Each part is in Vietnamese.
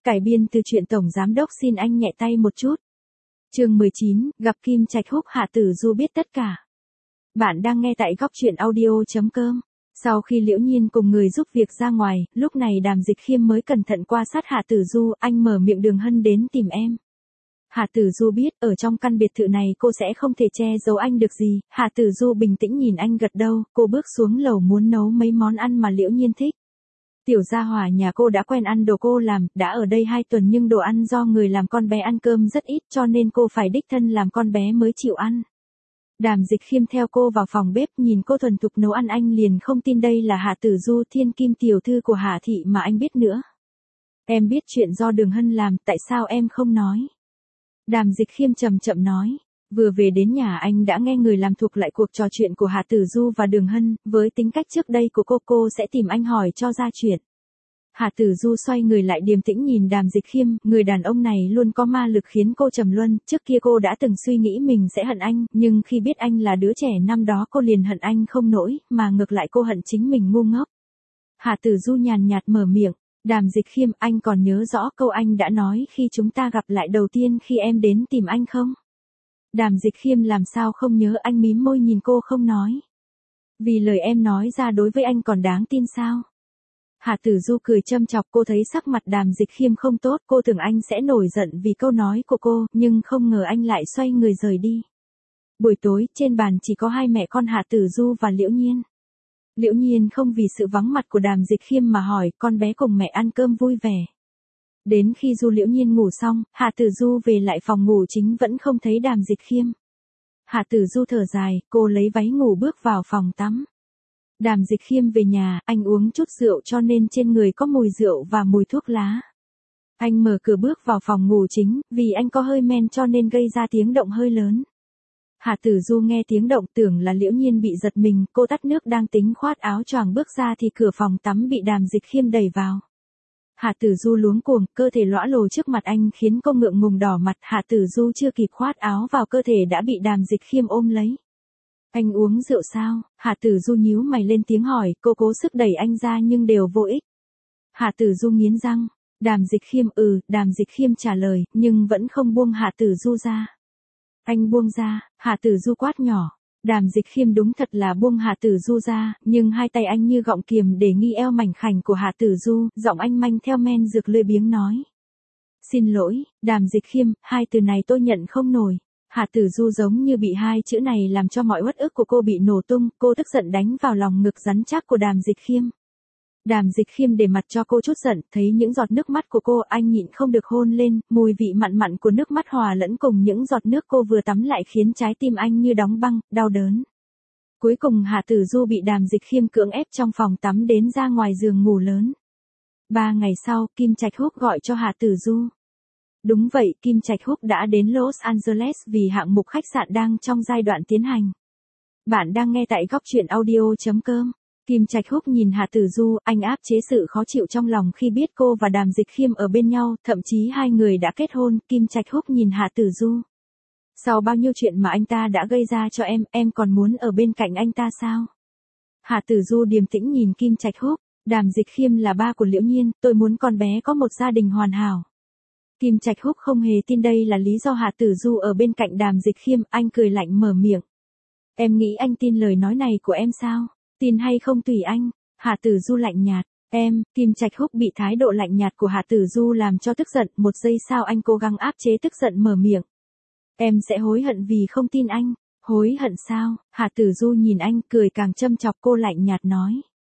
Cải biên từ truyện Tổng Giám Đốc xin anh nhẹ tay một chút. Chương 19, gặp Kim Trạch Húc. Hạ Tử Du biết tất cả. Bạn đang nghe tại góc truyện audio.com. Sau khi Liễu Nhiên cùng người giúp việc ra ngoài, lúc này Đàm Dịch Khiêm mới cẩn thận qua sát Hạ Tử Du. Anh mở miệng, Đường Hân đến tìm em. Hạ Tử Du biết ở trong căn biệt thự này cô sẽ không thể che giấu anh được gì. Hạ Tử Du bình tĩnh nhìn anh gật đầu. Cô bước xuống lầu muốn nấu mấy món ăn mà Liễu Nhiên thích. Tiểu gia hỏa nhà cô đã quen ăn đồ cô làm, đã ở đây 2 tuần nhưng đồ ăn do người làm con bé ăn cơm rất ít cho nên cô phải đích thân làm con bé mới chịu ăn. Đàm Dịch Khiêm theo cô vào phòng bếp, nhìn cô thuần thục nấu ăn anh liền không tin đây là Hạ Tử Du, thiên kim tiểu thư của Hạ thị mà anh biết nữa. Em biết chuyện do Đường Hân làm, tại sao em không nói? Đàm Dịch Khiêm chậm chậm nói. Vừa về đến nhà anh đã nghe người làm thuộc lại cuộc trò chuyện của Hạ Tử Du và Đường Hân, với tính cách trước đây của cô sẽ tìm anh hỏi cho ra chuyện. Hạ Tử Du xoay người lại điềm tĩnh nhìn Đàm Dịch Khiêm, người đàn ông này luôn có ma lực khiến cô trầm luân, trước kia cô đã từng suy nghĩ mình sẽ hận anh, nhưng khi biết anh là đứa trẻ năm đó cô liền hận anh không nổi, mà ngược lại cô hận chính mình ngu ngốc. Hạ Tử Du nhàn nhạt mở miệng, Đàm Dịch Khiêm, anh còn nhớ rõ câu anh đã nói khi chúng ta gặp lại đầu tiên khi em đến tìm anh không? Đàm Dịch Khiêm làm sao không nhớ, anh mím môi nhìn cô không nói. Vì lời em nói ra đối với anh còn đáng tin sao? Hạ Tử Du cười châm chọc, cô thấy sắc mặt Đàm Dịch Khiêm không tốt, cô tưởng anh sẽ nổi giận vì câu nói của cô, nhưng không ngờ anh lại xoay người rời đi. Buổi tối, trên bàn chỉ có 2 mẹ con Hạ Tử Du và Liễu Nhiên. Liễu Nhiên không vì sự vắng mặt của Đàm Dịch Khiêm mà hỏi, con bé cùng mẹ ăn cơm vui vẻ. Đến khi Liễu Nhiên ngủ xong, Hạ Tử Du về lại phòng ngủ chính vẫn không thấy Đàm Dịch Khiêm. Hạ Tử Du thở dài, cô lấy váy ngủ bước vào phòng tắm. Đàm Dịch Khiêm về nhà, anh uống chút rượu cho nên trên người có mùi rượu và mùi thuốc lá. Anh mở cửa bước vào phòng ngủ chính, vì anh có hơi men cho nên gây ra tiếng động hơi lớn. Hạ Tử Du nghe tiếng động tưởng là Liễu Nhiên bị giật mình, cô tắt nước đang tính khoác áo choàng bước ra thì cửa phòng tắm bị Đàm Dịch Khiêm đẩy vào. Hạ Tử Du luống cuồng, cơ thể lõa lồ trước mặt anh khiến cô ngượng ngùng đỏ mặt. Hạ Tử Du chưa kịp khoác áo vào cơ thể đã bị Đàm Dịch Khiêm ôm lấy. Anh uống rượu sao? Hạ Tử Du nhíu mày lên tiếng hỏi, cô cố sức đẩy anh ra nhưng đều vô ích. Hạ Tử Du nghiến răng. Đàm Dịch Khiêm, Đàm Dịch Khiêm trả lời, nhưng vẫn không buông Hạ Tử Du ra. Anh buông ra, Hạ Tử Du quát nhỏ. Đàm Dịch Khiêm đúng thật là buông Hạ Tử Du ra, nhưng 2 tay anh như gọng kiềm để nghi eo mảnh khảnh của Hạ Tử Du, giọng anh manh theo men dược lười biếng nói. Xin lỗi, Đàm Dịch Khiêm, 2 từ này tôi nhận không nổi. Hạ Tử Du giống như bị 2 chữ này làm cho mọi uất ức của cô bị nổ tung, cô tức giận đánh vào lòng ngực rắn chắc của Đàm Dịch Khiêm. Đàm Dịch Khiêm để mặt cho cô chút giận, thấy những giọt nước mắt của cô, anh nhịn không được hôn lên, mùi vị mặn mặn của nước mắt hòa lẫn cùng những giọt nước cô vừa tắm lại khiến trái tim anh như đóng băng, đau đớn. Cuối cùng Hạ Tử Du bị Đàm Dịch Khiêm cưỡng ép trong phòng tắm đến ra ngoài giường ngủ lớn. 3 ngày sau, Kim Trạch Húc gọi cho Hạ Tử Du. Đúng vậy, Kim Trạch Húc đã đến Los Angeles vì hạng mục khách sạn đang trong giai đoạn tiến hành. Bạn đang nghe tại góc truyện audio.com. Kim Trạch Húc nhìn Hạ Tử Du, anh áp chế sự khó chịu trong lòng khi biết cô và Đàm Dịch Khiêm ở bên nhau, thậm chí 2 người đã kết hôn. Kim Trạch Húc nhìn Hạ Tử Du. Sau bao nhiêu chuyện mà anh ta đã gây ra cho em còn muốn ở bên cạnh anh ta sao? Hạ Tử Du điềm tĩnh nhìn Kim Trạch Húc, Đàm Dịch Khiêm là ba của Liễu Nhiên, tôi muốn con bé có một gia đình hoàn hảo. Kim Trạch Húc không hề tin đây là lý do Hạ Tử Du ở bên cạnh Đàm Dịch Khiêm, anh cười lạnh mở miệng. Em nghĩ anh tin lời nói này của em sao? Tin hay không tùy anh. Hạ Tử Du lạnh nhạt. Kim Trạch Húc bị thái độ lạnh nhạt của Hạ Tử Du làm cho tức giận, 1 giây sau anh cố gắng áp chế tức giận mở miệng. Em sẽ hối hận vì không tin anh. Hối hận sao? Hạ Tử Du nhìn anh cười càng châm chọc, cô lạnh nhạt nói.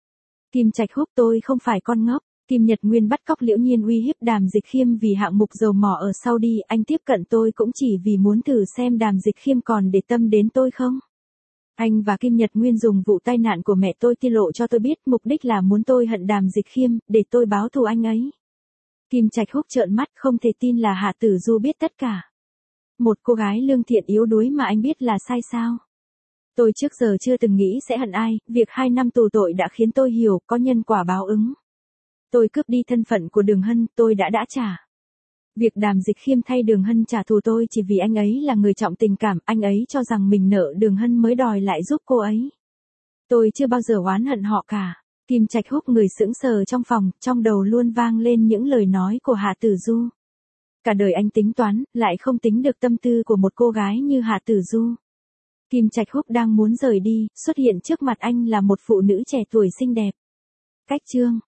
Kim Trạch Húc, tôi không phải con ngốc. Kim Nhật Nguyên bắt cóc Liễu Nhiên uy hiếp Đàm Dịch Khiêm vì hạng mục dầu mỏ ở Saudi, anh tiếp cận tôi cũng chỉ vì muốn thử xem Đàm Dịch Khiêm còn để tâm đến tôi không. Anh và Kim Nhật Nguyên dùng vụ tai nạn của mẹ tôi tiết lộ cho tôi biết, mục đích là muốn tôi hận Đàm Dịch Khiêm, để tôi báo thù anh ấy. Kim Trạch Húc trợn mắt không thể tin là Hạ Tử Du biết tất cả. Một cô gái lương thiện yếu đuối mà anh biết là sai sao? Tôi trước giờ chưa từng nghĩ sẽ hận ai, việc 2 năm tù tội đã khiến tôi hiểu có nhân quả báo ứng. Tôi cướp đi thân phận của Đường Hân, tôi đã trả. Việc Đàm Dịch Khiêm thay Đường Hân trả thù tôi chỉ vì anh ấy là người trọng tình cảm, anh ấy cho rằng mình nợ Đường Hân mới đòi lại giúp cô ấy. Tôi chưa bao giờ oán hận họ cả. Kim Trạch Húc người sững sờ trong phòng, trong đầu luôn vang lên những lời nói của Hạ Tử Du. Cả đời anh tính toán, lại không tính được tâm tư của một cô gái như Hạ Tử Du. Kim Trạch Húc đang muốn rời đi, xuất hiện trước mặt anh là một phụ nữ trẻ tuổi xinh đẹp. Cách chương